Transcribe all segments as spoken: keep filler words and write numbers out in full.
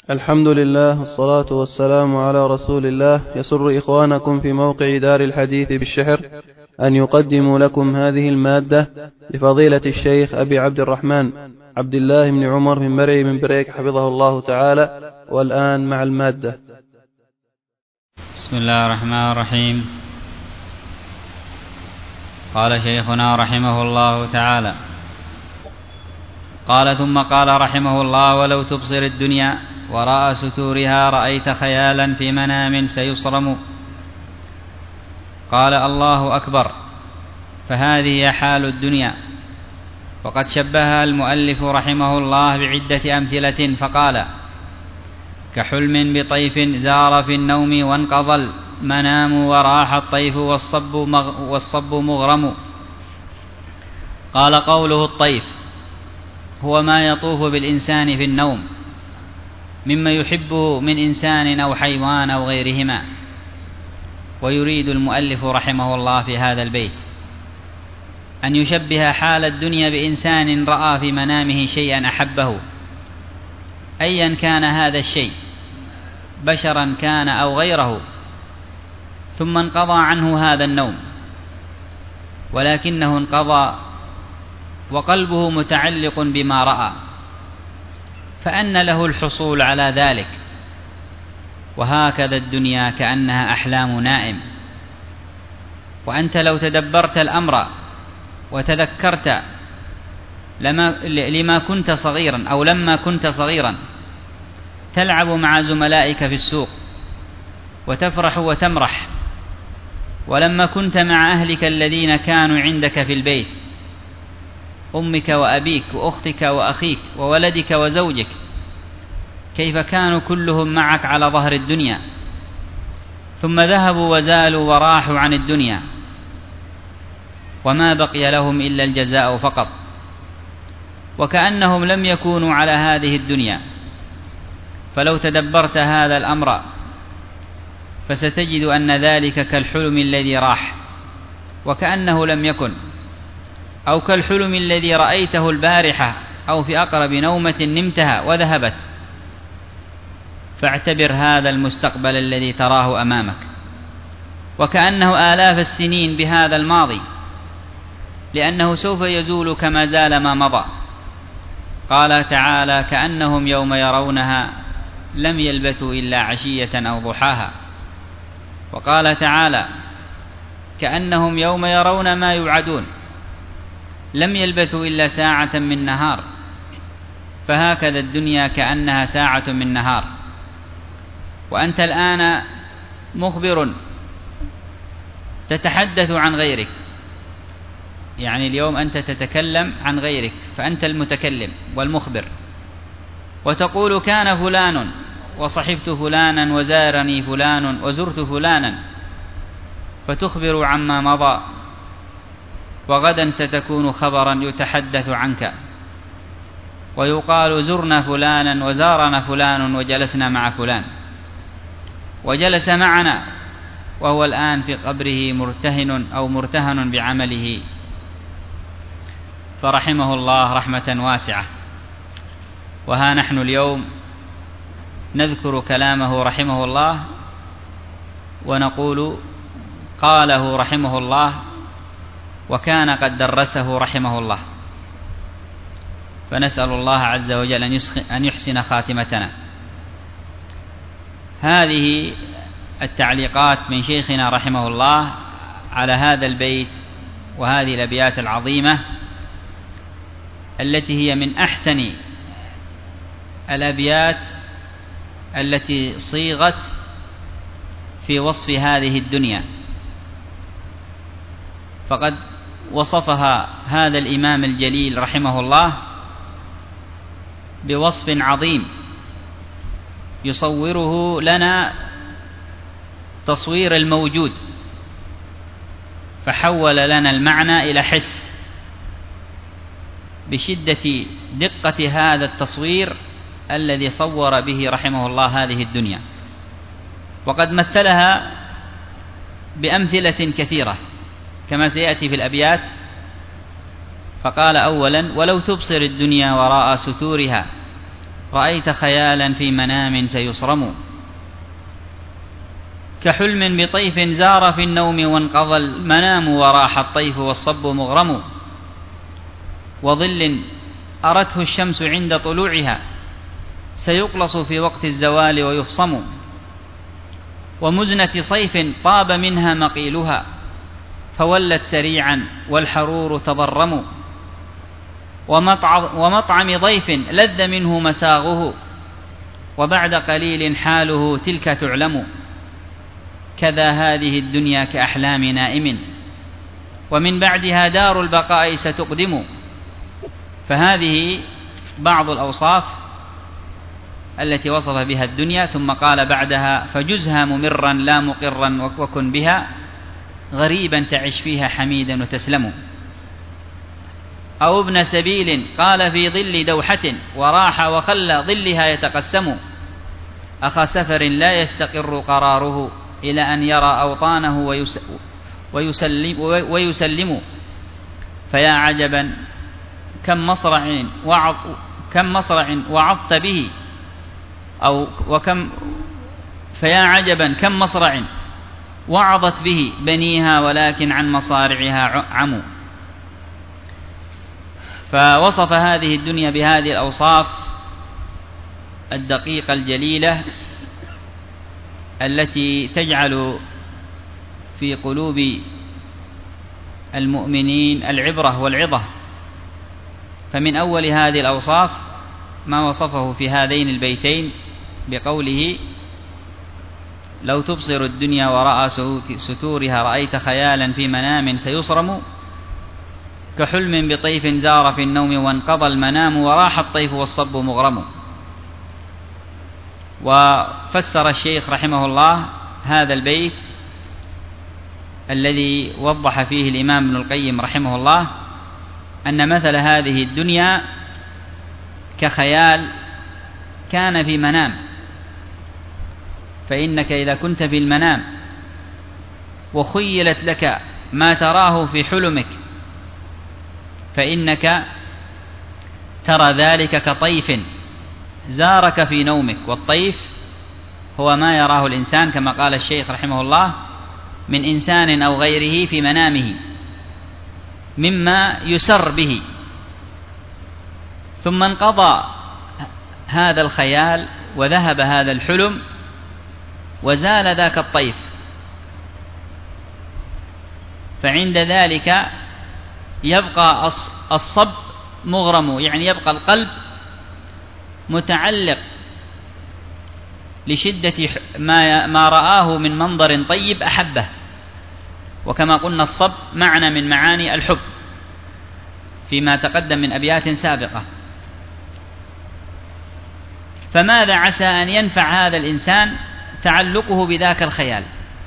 الحمد لله والصلاة والسلام على رسول الله. يسر إخوانكم في موقع دار الحديث بالشحر أن يقدموا لكم هذه المادة لفضيلة الشيخ أبي عبد الرحمن عبد الله بن عمر بن مرعي بن بريك حفظه الله تعالى. والآن مع المادة. بسم الله الرحمن الرحيم. قال شيخنا رحمه الله تعالى: قال ثم قال رحمه الله: ولو تبصر الدنيا وراء ستورها رأيت خيالا في منام سيصرم. قال: الله أكبر. فهذه حال الدنيا. وقد شبهها المؤلف رحمه الله بعدة أمثلة فقال: كحلم بطيف زار في النوم وانقضى المنام وراح الطيف والصب, مغ والصب مغرم. قال: قوله الطيف هو ما يطوف بالإنسان في النوم مما يحبه من إنسان أو حيوان أو غيرهما. ويريد المؤلف رحمه الله في هذا البيت أن يشبه حال الدنيا بإنسان رأى في منامه شيئا أحبه، أيا كان هذا الشيء، بشرا كان أو غيره، ثم انقضى عنه هذا النوم، ولكنه انقضى وقلبه متعلق بما رأى، فأن له الحصول على ذلك. وهكذا الدنيا كأنها أحلام نائم. وأنت لو تدبرت الأمر وتذكرت لما, لما كنت صغيرا أو لما كنت صغيرا تلعب مع زملائك في السوق وتفرح وتمرح، ولما كنت مع أهلك الذين كانوا عندك في البيت، أمك وأبيك وأختك وأخيك وولدك وزوجك، كيف كانوا كلهم معك على ظهر الدنيا، ثم ذهبوا وزالوا وراحوا عن الدنيا، وما بقي لهم إلا الجزاء فقط، وكأنهم لم يكونوا على هذه الدنيا. فلو تدبرت هذا الأمر فستجد أن ذلك كالحلم الذي راح وكأنه لم يكن، أو كالحلم الذي رأيته البارحة أو في أقرب نومة نمتها وذهبت. فاعتبر هذا المستقبل الذي تراه أمامك وكأنه آلاف السنين بهذا الماضي، لأنه سوف يزول كما زال ما مضى. قال تعالى: كأنهم يوم يرونها لم يلبثوا إلا عشية أو ضحاها. وقال تعالى: كأنهم يوم يرون ما يوعدون لم يلبثوا إلا ساعة من نهار. فهكذا الدنيا كأنها ساعة من نهار. وأنت الآن مخبر تتحدث عن غيرك، يعني اليوم أنت تتكلم عن غيرك، فأنت المتكلم والمخبر، وتقول: كان فلان وصحبت فلانا وزارني فلان وزرت فلانا، فتخبر عما مضى، وغدا ستكون خبرا يتحدث عنك، ويقال: زرنا فلانا وزارنا فلان وجلسنا مع فلان، وجلس معنا وهو الآن في قبره مرتهن أو مرتهن بعمله. فرحمه الله رحمة واسعة. وها نحن اليوم نذكر كلامه رحمه الله ونقول: قاله رحمه الله وكان قد درسه رحمه الله. فنسأل الله عز وجل أن يحسن خاتمتنا. هذه التعليقات من شيخنا رحمه الله على هذا البيت وهذه الأبيات العظيمة التي هي من أحسن الأبيات التي صيغت في وصف هذه الدنيا. فقد وصفها هذا الإمام الجليل رحمه الله بوصف عظيم يصوره لنا تصوير الموجود، فحول لنا المعنى إلى حس بشدة دقة هذا التصوير الذي صور به رحمه الله هذه الدنيا. وقد مثلها بأمثلة كثيرة كما سيأتي في الأبيات. فقال أولا: ولو تبصر الدنيا وراء ستورها رأيت خيالا في منام سيصرم، كحلم بطيف زار في النوم وانقضى المنام وراح الطيف والصب مغرم، وظل أرته الشمس عند طلوعها سيقلص في وقت الزوال ويفصم، ومزنة صيف طاب منها مقيلها فولت سريعا والحرور تضرم، ومطعم ضيف لذ منه مساغه وبعد قليل حاله تلك تعلم، كذا هذه الدنيا كأحلام نائم ومن بعدها دار البقاء ستقدم. فهذه بعض الأوصاف التي وصف بها الدنيا، ثم قال بعدها فجزها ممرا لا مقرا وكن بها غريبا تعش فيها حميدا وتسلم. أو ابن سبيل قال في ظل دوحة وراح وخلى ظلها يتقسم، أخا سفر لا يستقر قراره إلى أن يرى أوطانه ويسلم, ويسلم. فيا عجبا كم مصرع وعظ كم مصرع وعظت به أو وكم فيا عجبا كم مصرع وعظت به بنيها ولكن عن مصارعها عموا. فوصف هذه الدنيا بهذه الأوصاف الدقيقة الجليلة التي تجعل في قلوب المؤمنين العبرة والعظة. فمن أول هذه الأوصاف ما وصفه في هذين البيتين بقوله لو تبصر الدنيا وراء ستورها رأيت خيالا في منام سيصرم، كحلم بطيف زار في النوم وانقضى المنام وراح الطيف والصب مغرم. وفسر الشيخ رحمه الله هذا البيت الذي وضح فيه الإمام ابن القيم رحمه الله أن مثل هذه الدنيا كخيال كان في منام، فإنك إذا كنت في المنام وخيلت لك ما تراه في حلمك فإنك ترى ذلك كطيف زارك في نومك، والطيف هو ما يراه الإنسان كما قال الشيخ رحمه الله من إنسان أو غيره في منامه مما يسر به، ثم انقضى هذا الخيال وذهب هذا الحلم وزال ذاك الطيف، فعند ذلك يبقى الصب مغرم، يعني يبقى القلب متعلق لشدة ما ما رآه من منظر طيب أحبه. وكما قلنا الصب معنى من معاني الحب فيما تقدم من أبيات سابقة. فماذا عسى أن ينفع هذا الإنسان تعلقه بذاك الخيال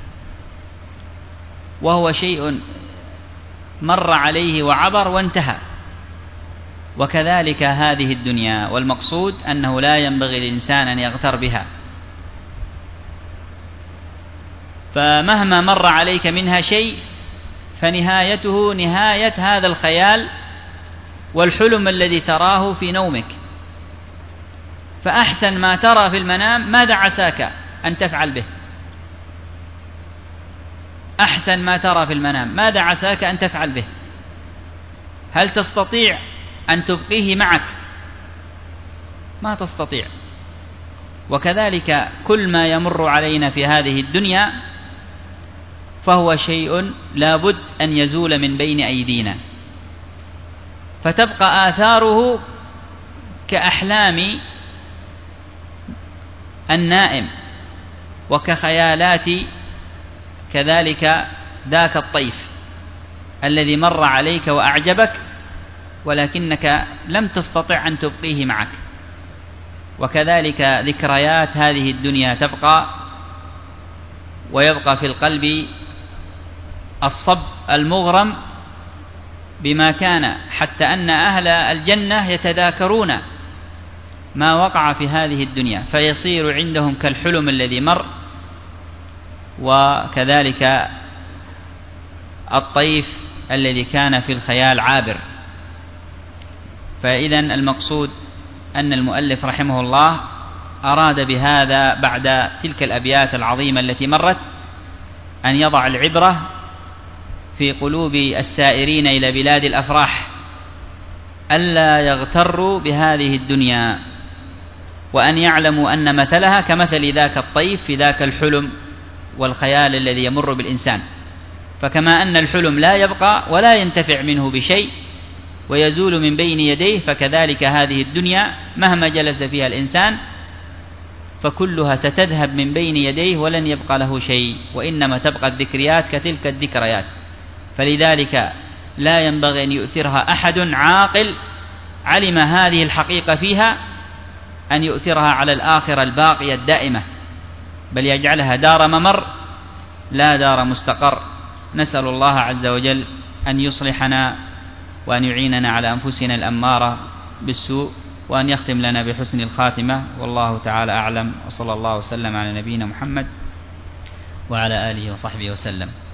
وهو شيء مر عليه وعبر وانتهى. وكذلك هذه الدنيا، والمقصود أنه لا ينبغي للإنسان أن يغتر بها، فمهما مر عليك منها شيء فنهايته نهاية هذا الخيال والحلم الذي تراه في نومك. فأحسن ما ترى في المنام ماذا عساك أن تفعل به؟ أحسن ما ترى في المنام ماذا عساك أن تفعل به؟ هل تستطيع أن تبقيه معك؟ ما تستطيع. وكذلك كل ما يمر علينا في هذه الدنيا فهو شيء لا بد أن يزول من بين أيدينا، فتبقى آثاره كأحلام النائم وكخيالات كذلك ذاك الطيف الذي مر عليك وأعجبك ولكنك لم تستطع أن تبقيه معك. وكذلك ذكريات هذه الدنيا تبقى، ويبقى في القلب الصب المغرم بما كان، حتى أن أهل الجنة يتذاكرون ما وقع في هذه الدنيا فيصير عندهم كالحلم الذي مر، وكذلك الطيف الذي كان في الخيال عابر. فإذن المقصود أن المؤلف رحمه الله أراد بهذا بعد تلك الأبيات العظيمة التي مرت أن يضع العبرة في قلوب السائرين إلى بلاد الأفراح ألا يغتروا بهذه الدنيا، وأن يعلموا أن مثلها كمثل ذاك الطيف في ذاك الحلم والخيال الذي يمر بالإنسان. فكما أن الحلم لا يبقى ولا ينتفع منه بشيء ويزول من بين يديه، فكذلك هذه الدنيا مهما جلس فيها الإنسان فكلها ستذهب من بين يديه ولن يبقى له شيء، وإنما تبقى الذكريات كتلك الذكريات. فلذلك لا ينبغي أن يؤثرها أحد عاقل علم هذه الحقيقة فيها أن يؤثرها على الآخرة الباقية الدائمة، بل يجعلها دار ممر لا دار مستقر. نسأل الله عز وجل أن يصلحنا وأن يعيننا على أنفسنا الأمارة بالسوء، وأن يختم لنا بحسن الخاتمة. والله تعالى أعلم، وصلى الله وسلم على نبينا محمد وعلى آله وصحبه وسلم.